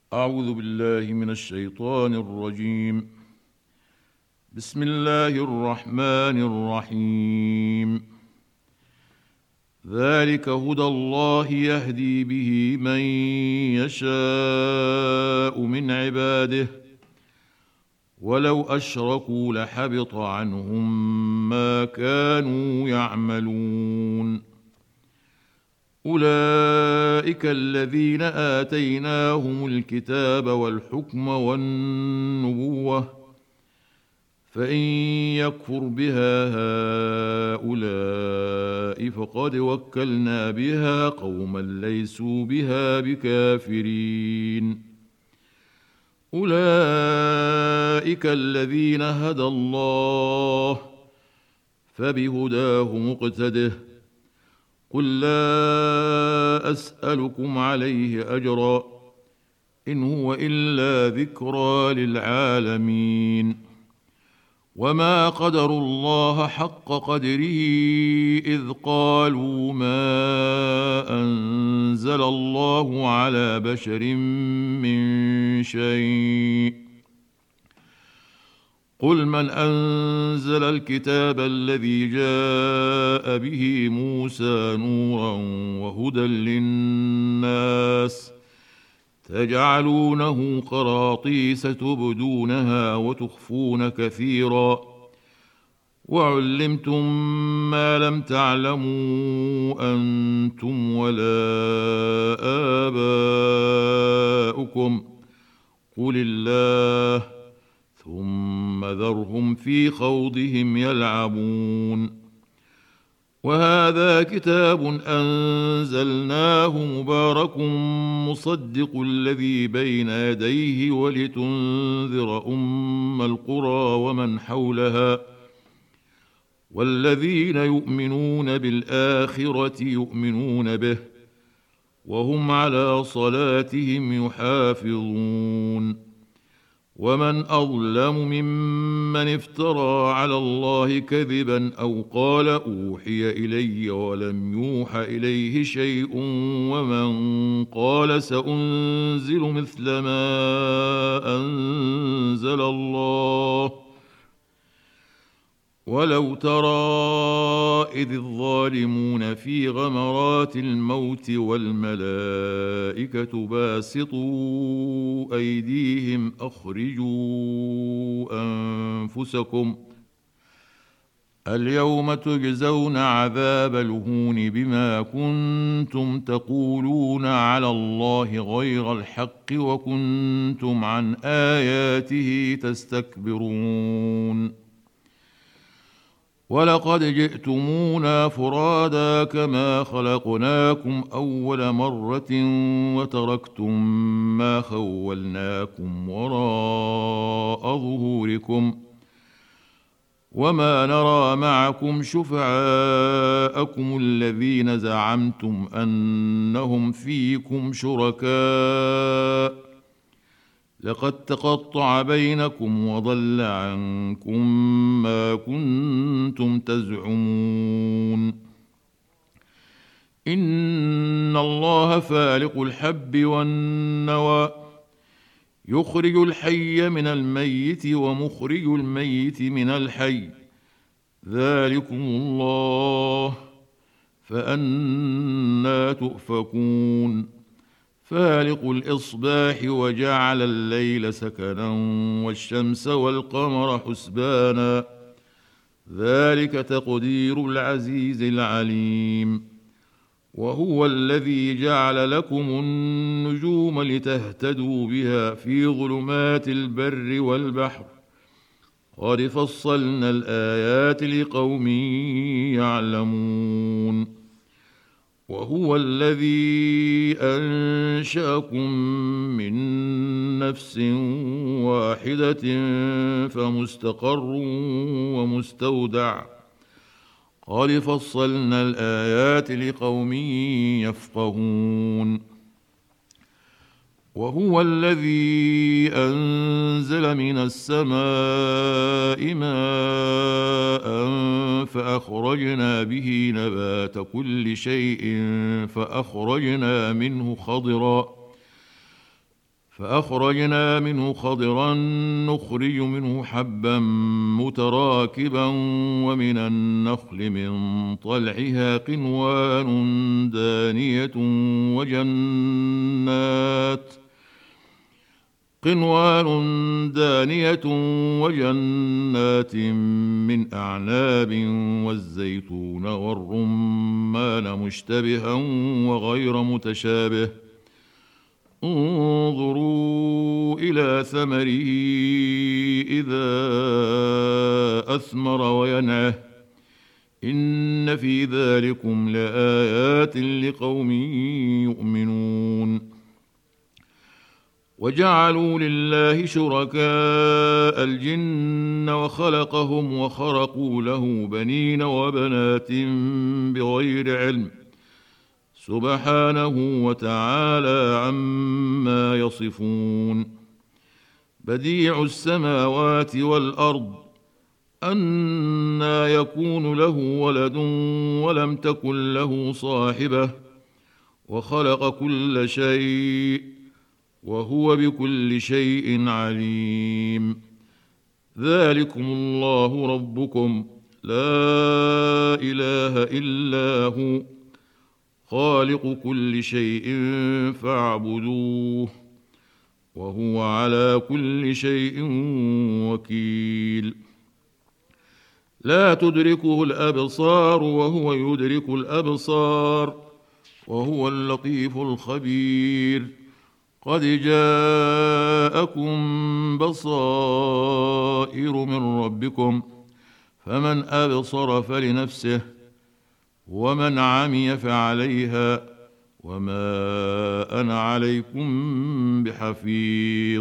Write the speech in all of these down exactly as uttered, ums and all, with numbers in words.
أعوذ بالله من الشيطان الرجيم. بسم الله الرحمن الرحيم. ذلك هدى الله يهدي به من يشاء من عباده، ولو أشركوا لحبط عنهم ما كانوا يعملون. أولئك الذين آتيناهم الكتاب والحكم والنبوة، فإن يكفر بها هؤلاء فقد وكلنا بها قوما ليسوا بها بكافرين. أولئك الذين هدى الله، فبهداه مقتده. قل لا أسألكم عليه أجرا، إن هو إلا ذكرى للعالمين. وما قدروا الله حق قدره إذ قالوا ما أنزل الله على بشر من شيء. قل من أنزل الكتاب الذي جاء به موسى نورا وهدى للناس، تجعلونه قراطيس تبدونها وتخفون كثيرا، وعلمتم ما لم تعلموا أنتم ولا آباؤكم، قل الله، ثم ذرهم في خوضهم يلعبون. وهذا كتاب أنزلناه مبارك مصدق الذي بين يديه ولتنذر أم القرى ومن حولها، والذين يؤمنون بالآخرة يؤمنون به، وهم على صلاتهم يحافظون. ومن أظلم ممن افترى على الله كذبا أو قال أوحي إلي ولم يوح إليه شيء، ومن قال سأنزل مثل ما أنزل الله. ولو ترى إذ الظالمون في غمرات الموت والملائكة باسطوا أيديهم أخرجوا أنفسكم اليوم تجزون عذاب الهون بما كنتم تقولون على الله غير الحق وكنتم عن آياته تستكبرون. ولقد جئتمونا فرادا كما خلقناكم أول مرة وتركتم ما خولناكم وراء ظهوركم، وما نرى معكم شفعاءكم الذين زعمتم أنهم فيكم شركاء، لقد تقطع بينكم وضل عنكم ما كنتم تزعمون. إن الله فالق الحب والنوى، يخرج الحي من الميت ومخرج الميت من الحي، ذلكم الله، فأنى تؤفكون. فالق الإصباح وجعل الليل سكنا والشمس والقمر حسبانا، ذلك تقدير العزيز العليم. وهو الذي جعل لكم النجوم لتهتدوا بها في ظلمات البر والبحر، قد فصلنا الآيات لقوم يعلمون. وهو الذي أنشأكم من نفس واحدة فمستقر ومستودع، قد فصلنا الآيات لقوم يفقهون. وهو الذي أنزل من السماء ماء فأخرجنا به نبات كل شيء فأخرجنا منه خضرا فأخرجنا منه خضرا نخرج منه حبا متراكبا ومن النخل من طلعها قنوان دانية وجنات قنوان دانية وجنات من أعناب والزيتون والرمان مشتبها وغير متشابه انظروا إلى ثمره إذا أثمر وينعه إن في ذلكم لآيات لقوم يؤمنون وجعلوا لله شركاء الجن وخلقهم وخرقوا له بنين وبنات بغير علم سبحانه وتعالى عما يصفون بديع السماوات والأرض أنى يكون له ولد ولم تكن له صاحبة وخلق كل شيء وهو بكل شيء عليم ذلكم الله ربكم لا إله إلا هو خالق كل شيء فاعبدوه وهو على كل شيء وكيل لا تدركه الأبصار وهو يدرك الأبصار وهو اللطيف الخبير قد جاءكم بصائر من ربكم فمن أبصر فلنفسه ومن عمي فعليها وما أنا عليكم بحفيظ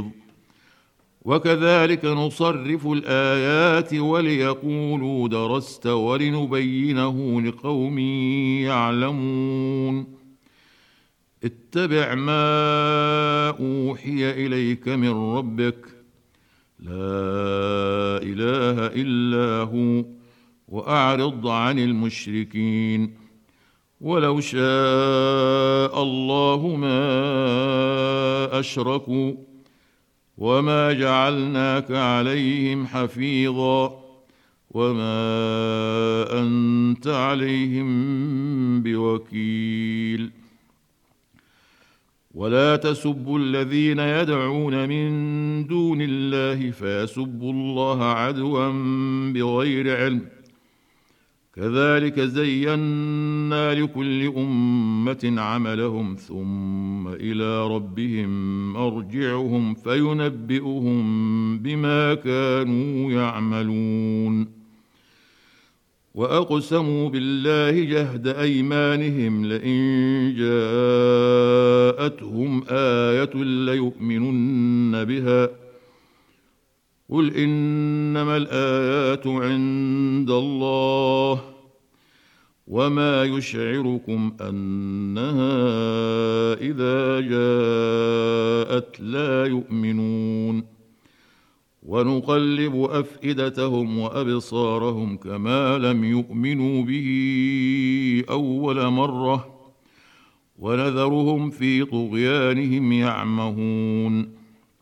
وكذلك نصرف الآيات وليقولوا درست ولنبينه لقوم يعلمون اتبع ما أوحي إليك من ربك لا إله إلا هو وأعرض عن المشركين ولو شاء الله ما أشركوا وما جعلناك عليهم حفيظا وما أنت عليهم بوكيل ولا تسبوا الذين يدعون من دون الله فيسبوا الله عدوا بغير علم كذلك زينا لكل أمة عملهم ثم إلى ربهم مرجعهم فينبئهم بما كانوا يعملون وأقسموا بالله جهد أيمانهم لئن جاءتهم آية ليؤمنن بها قل إنما الآيات عند الله وما يشعركم أنها إذا جاءت لا يؤمنون ونقلب أفئدتهم وأبصارهم كما لم يؤمنوا به أول مرة ونذرهم في طغيانهم يعمهون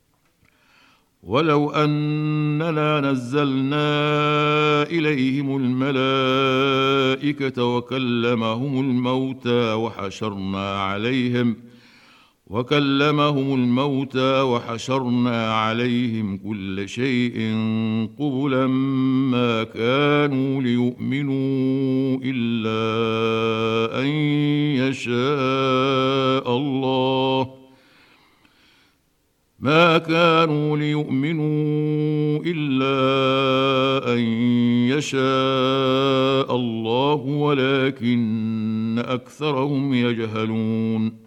ولو أننا نزلنا إليهم الملائكة وكلمهم الموتى وحشرنا عليهم وكلمهم الموتى وحشرنا عليهم كل شيء قبلا ما كانوا ليؤمنوا إلا أن يشاء الله ما كانوا ليؤمنوا إلا أن يشاء الله ولكن أكثرهم يجهلون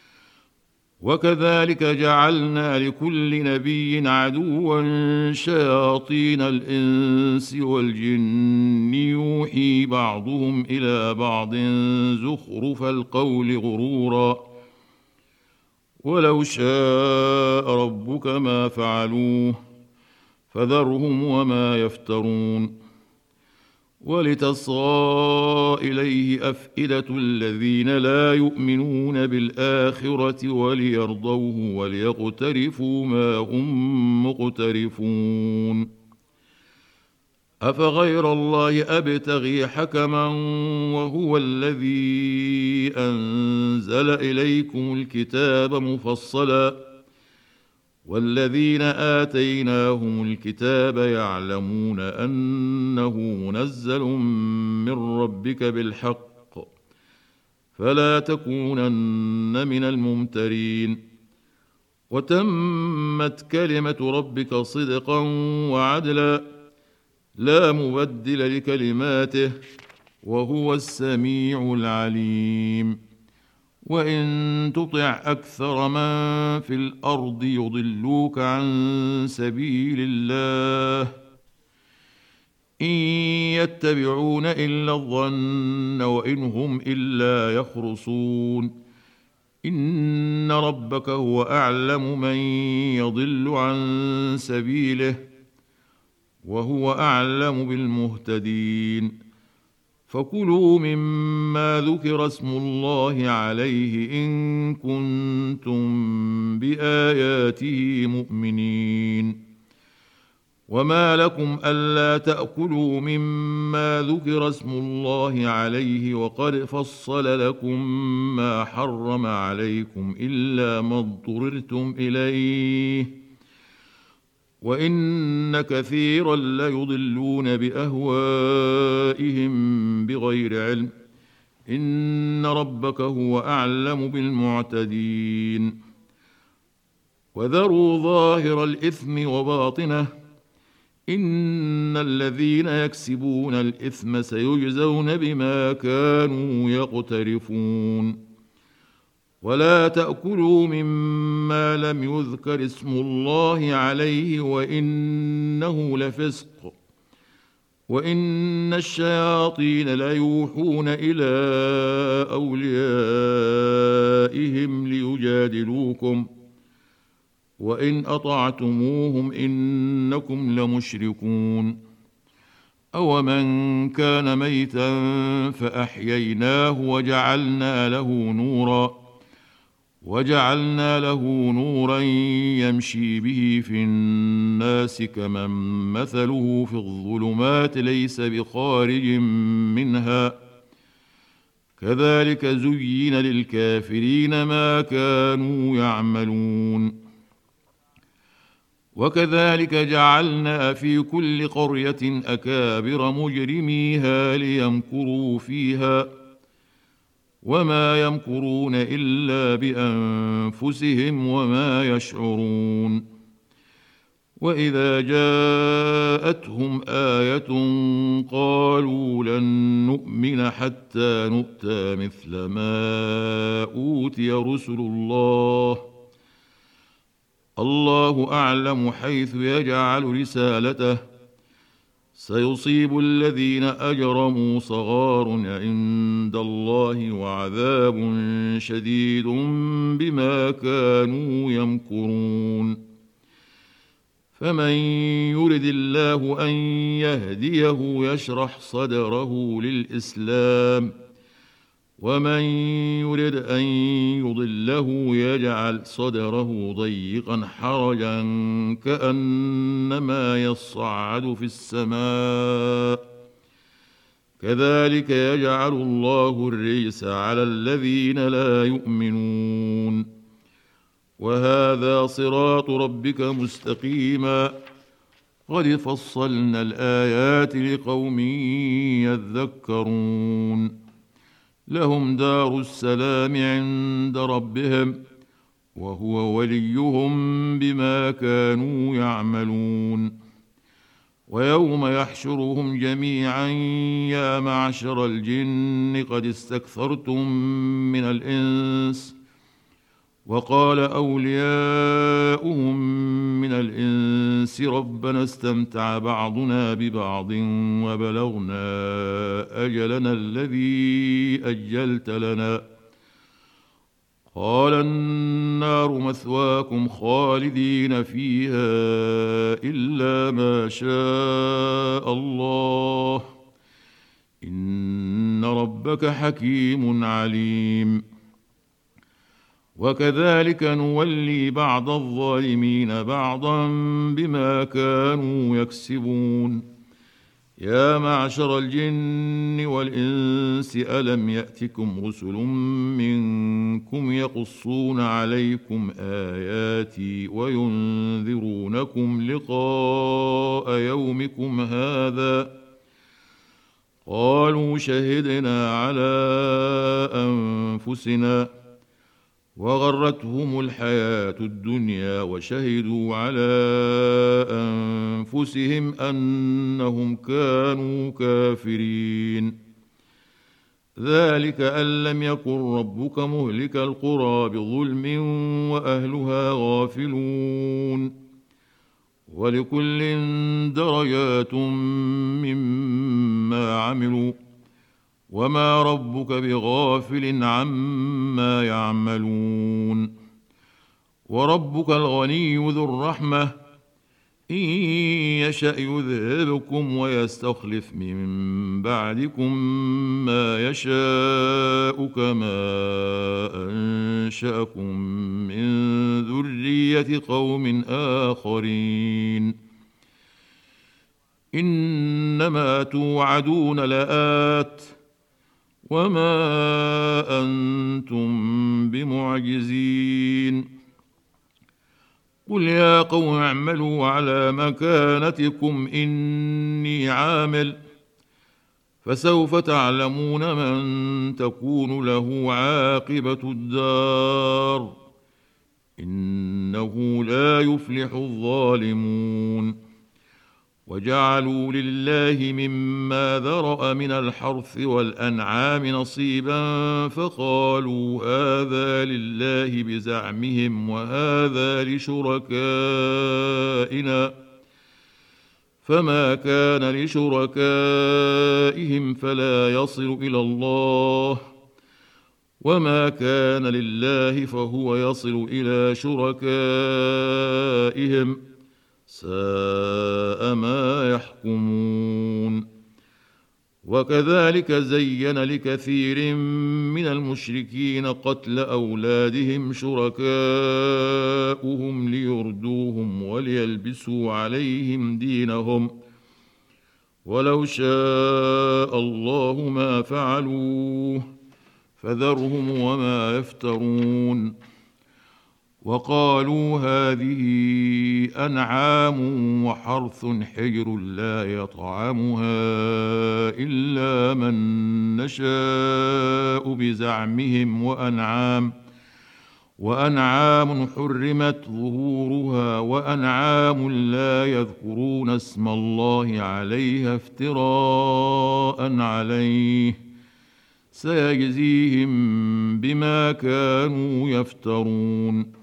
وكذلك جعلنا لكل نبي عدوا شياطين الإنس والجن يوحي بعضهم إلى بعض زخرف القول غرورا ولو شاء ربك ما فعلوه فذرهم وما يفترون ولتصغى إليه أفئدة الذين لا يؤمنون بالآخرة وليرضوه وليقترفوا ما هم مقترفون. أفغير الله أبتغي حكما وهو الذي أنزل إليكم الكتاب مفصلا والذين آتيناهم الكتاب يعلمون أنه منزل من ربك بالحق فلا تكونن من الممترين. وتمت كلمة ربك صدقا وعدلا لا مبدل لكلماته وهو السميع العليم. وإن تطع أكثر من في الأرض يضلوك عن سبيل الله إن يتبعون إلا الظن وإن هم إلا يخرصون. إن ربك هو أعلم من يضل عن سبيله وهو أعلم بالمهتدين. فكلوا مما ذكر اسم الله عليه إن كنتم بآياته مؤمنين. وما لكم ألا تأكلوا مما ذكر اسم الله عليه وقد فصل لكم ما حرم عليكم إلا ما اضطررتم إليه وإن كثيرا ليضلون بأهوائهم بغير علم إن ربك هو أعلم بالمعتدين. وذروا ظاهر الإثم وباطنه إن الذين يكسبون الإثم سيجزون بما كانوا يقترفون. ولا تأكلوا مما لم يذكر اسم الله عليه وإنه لفسق وإن الشياطين ليوحون إلى أوليائهم ليجادلوكم وإن أطعتموهم إنكم لمشركون. أومن كان ميتا فأحييناه وجعلنا له نورا وجعلنا له نورا يمشي به في الناس كمن مثله في الظلمات ليس بخارج منها كذلك زين للكافرين ما كانوا يعملون. وكذلك جعلنا في كل قرية أكابر مجرميها ليمكروا فيها وما يمكرون إلا بأنفسهم وما يشعرون. وإذا جاءتهم آية قالوا لن نؤمن حتى نؤتى مثل ما أوتي رسل الله الله أعلم حيث يجعل رسالته سيصيب الذين أجرموا صغار عند الله وعذاب شديد بما كانوا يمكرون. فمن يرد الله أن يهديه يشرح صدره للإسلام ومن يرد أن يضله يجعل صدره ضيقا حرجا كأنما يصعد في السماء كذلك يجعل الله الرجس على الذين لا يؤمنون. وهذا صراط ربك مستقيما قد فصلنا الآيات لقوم يذكرون. لهم دار السلام عند ربهم وهو وليهم بما كانوا يعملون. ويوم يحشرهم جميعا يا معشر الجن قد استكثرتم من الإنس وقال أولياؤهم من الإنس ربنا استمتع بعضنا ببعض وبلغنا أجلنا الذي أجلت لنا قال النار مثواكم خالدين فيها إلا ما شاء الله إن ربك حكيم عليم. وكذلك نولي بعض الظالمين بعضا بما كانوا يكسبون. يا معشر الجن والإنس ألم يأتكم رسل منكم يقصون عليكم آياتي وينذرونكم لقاء يومكم هذا؟ قالوا شهدنا على أنفسنا وغرتهم الحياة الدنيا وشهدوا على أنفسهم أنهم كانوا كافرين. ذلك أن لم يكن ربك مهلك القرى بظلم وأهلها غافلون. ولكل درجات مما عملوا وما ربك بغافل عما يعملون. وربك الغني ذو الرحمة إن يشأ يذهبكم ويستخلف من بعدكم ما يشاء كما أنشأكم من ذرية قوم آخرين. إنما توعدون لآت وما أنتم بمعجزين. قل يا قوم اعملوا على مكانتكم إني عامل فسوف تعلمون من تكون له عاقبة الدار إنه لا يفلح الظالمون. وجعلوا لله مما ذرأ من الحرث والأنعام نصيبا فقالوا هذا لله بزعمهم وهذا لشركائنا فما كان لشركائهم فلا يصل إلى الله وما كان لله فهو يصل إلى شركائهم ساء ما يحكمون. وكذلك زين لكثير من المشركين قتل أولادهم شركاؤهم ليردوهم وليلبسوا عليهم دينهم ولو شاء الله ما فعلوه فذرهم وما يفترون. وقالوا هذه أنعام وحرث حجر لا يطعمها إلا من نشاء بزعمهم وأنعام وأنعام حرمت ظهورها وأنعام لا يذكرون اسم الله عليها افتراء عليه سيجزيهم بما كانوا يفترون.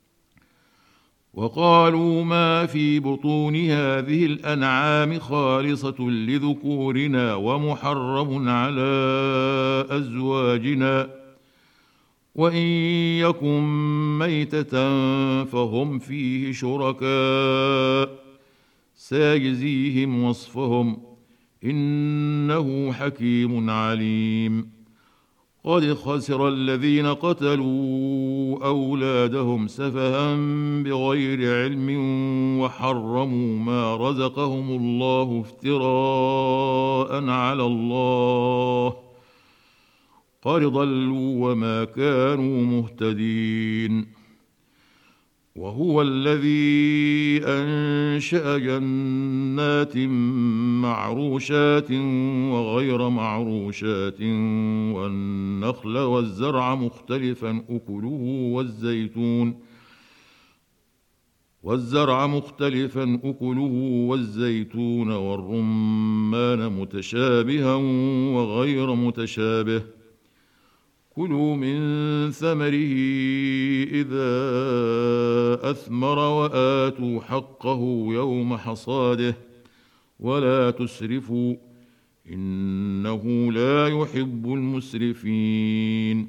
وقالوا ما في بطون هذه الأنعام خالصة لذكورنا ومحرم على أزواجنا وإن يكن ميتة فهم فيه شركاء سيجزيهم وصفهم إنه حكيم عليم. قد خسر الذين قتلوا أولادهم سفها بغير علم وحرموا ما رزقهم الله افتراء على الله قد ضلوا وما كانوا مهتدين. وهو الذي أنشأ جنات معروشات وغير معروشات والنخل والزرع مختلفا أكله والزيتون والزرع مختلفا أكله والزيتون والرمان متشابها وغير متشابه كلوا من ثمره إذا أثمر وآتوا حقه يوم حصاده ولا تسرفوا إنه لا يحب المسرفين.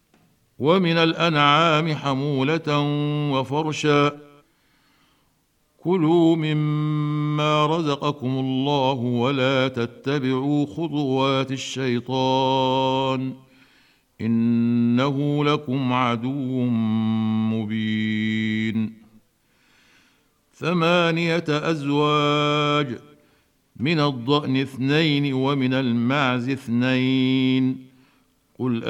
ومن الأنعام حمولة وفرشا كلوا مما رزقكم الله ولا تتبعوا خطوات الشيطان إنه لكم عدو مبين. ثمانية أزواج، من الضأن اثنين ومن المعز اثنين، قل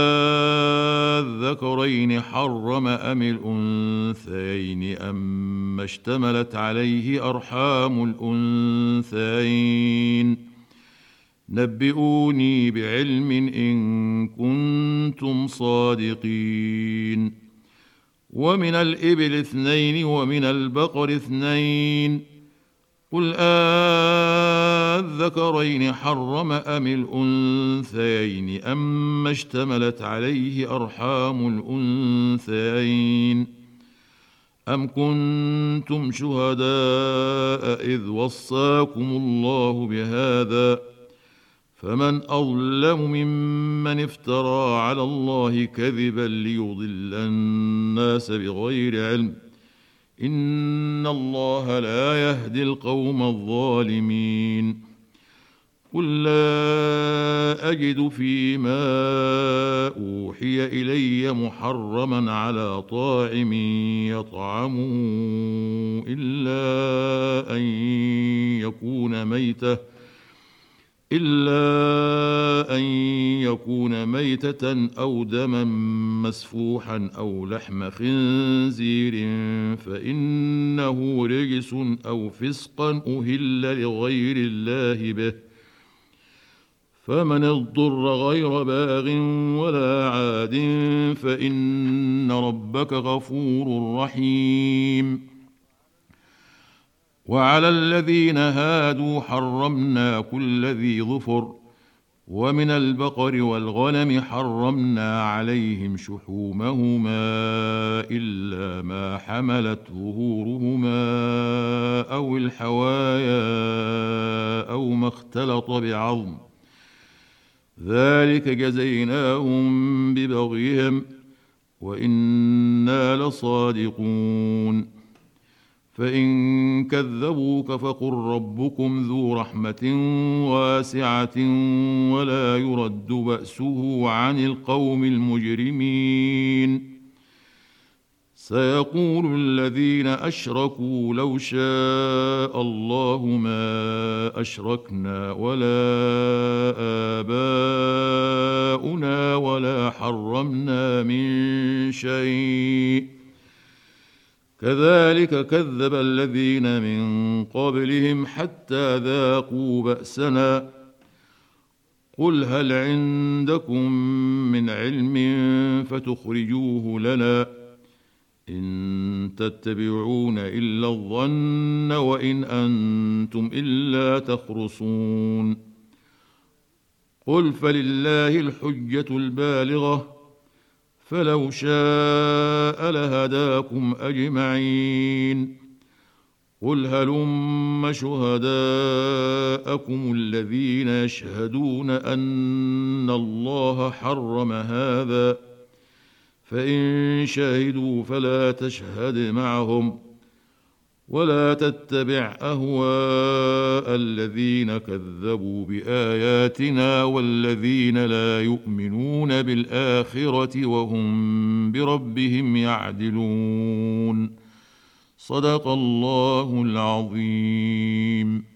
آذكرين حرم أم الأنثيين أم اشتملت عليه أرحام الأنثيين نبئوني بعلم إن كنتم صادقين. ومن الإبل اثنين ومن البقر اثنين، قل آذكرين حرم أم الأنثيين أم اشتملت عليه أرحام الأنثيين أم كنتم شهداء إذ وصاكم الله بهذا فمن أظلم ممن افترى على الله كذبا ليضل الناس بغير علم إن الله لا يهدي القوم الظالمين. قل لا أجد فيما أوحي إلي محرما على طاعم يطعمه إلا أن يكون ميتة إلا أن يكون ميتة أو دما مسفوحا أو لحم خنزير فإنه رجس أو فسقا أهل لغير الله به، فمن اضطر غير باغ ولا عاد فإن ربك غفور رحيم. وعلى الذين هادوا حرمنا كل ذي ظفر، ومن البقر والغنم حرمنا عليهم شحومهما إلا ما حملت ظهورهما أو الحوايا أو ما اختلط بعظم، ذلك جزيناهم ببغيهم وإنا لصادقون. فإن كذبوك فقل ربكم ذو رحمة واسعة ولا يرد بأسه عن القوم المجرمين. سيقول الذين أشركوا لو شاء الله ما أشركنا ولا آباؤنا ولا حرمنا من شيء كذلك كذب الذين من قبلهم حتى ذاقوا بأسنا. قل هل عندكم من علم فتخرجوه لنا إن تتبعون إلا الظن وإن أنتم إلا تخرصون. قل فلله الحجة البالغة فلو شاء لهداكم أجمعين. قل هلم شهداءكم الذين يشهدون أن الله حرم هذا فإن شهدوا فلا تشهد معهم ولا تتبع أهواء الذين كذبوا بآياتنا والذين لا يؤمنون بالآخرة وهم بربهم يعدلون. صدق الله العظيم.